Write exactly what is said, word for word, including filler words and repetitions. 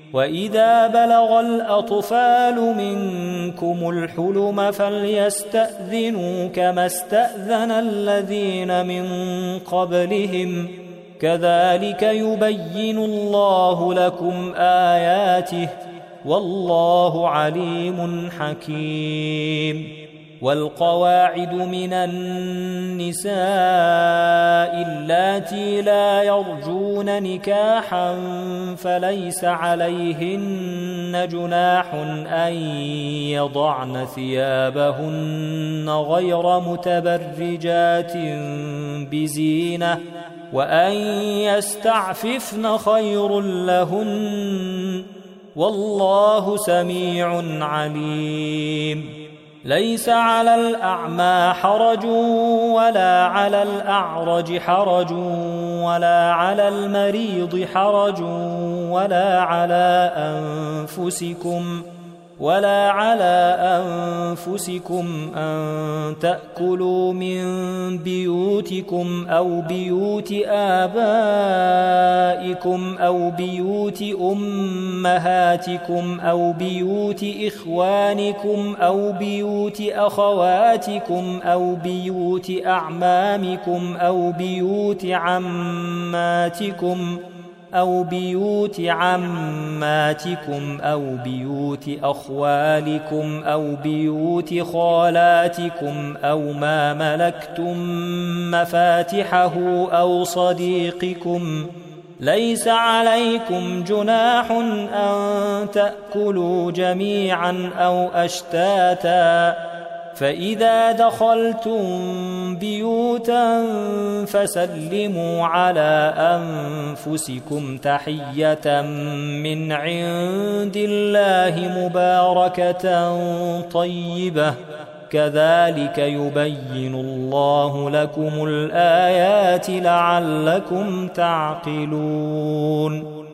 وإذا بلغ الأطفال منكم الحلم فليستأذنوا كما استأذن الذين من قبلهم كذلك يبين الله لكم آياته والله عليم حكيم. والقواعد من النساء اللاتي لا يرجون نكاحا فليس عليهن جناح أن يضعن ثيابهن غير متبرجات بزينة وأن يستعففن خير لهن والله سميع عليم. ليس على الأعمى حرج ولا على الأعرج حرج ولا على المريض حرج ولا على أنفسكم ولا على أنفسكم أن تأكلوا من بيوتكم أو بيوت آبائكم أو بيوت أمهاتكم أو بيوت إخوانكم أو بيوت أخواتكم أو بيوت أعمامكم أو بيوت عماتكم أو بيوت عماتكم أو بيوت أخوالكم أو بيوت خالاتكم أو ما ملكتم مفاتحه أو صديقكم. ليس عليكم جناح أن تأكلوا جميعا أو أشتاتا فإذا دخلتم بيوتا فسلموا على أنفسكم تحية من عند الله مباركة طيبة كذلك يبين الله لكم الآيات لعلكم تعقلون.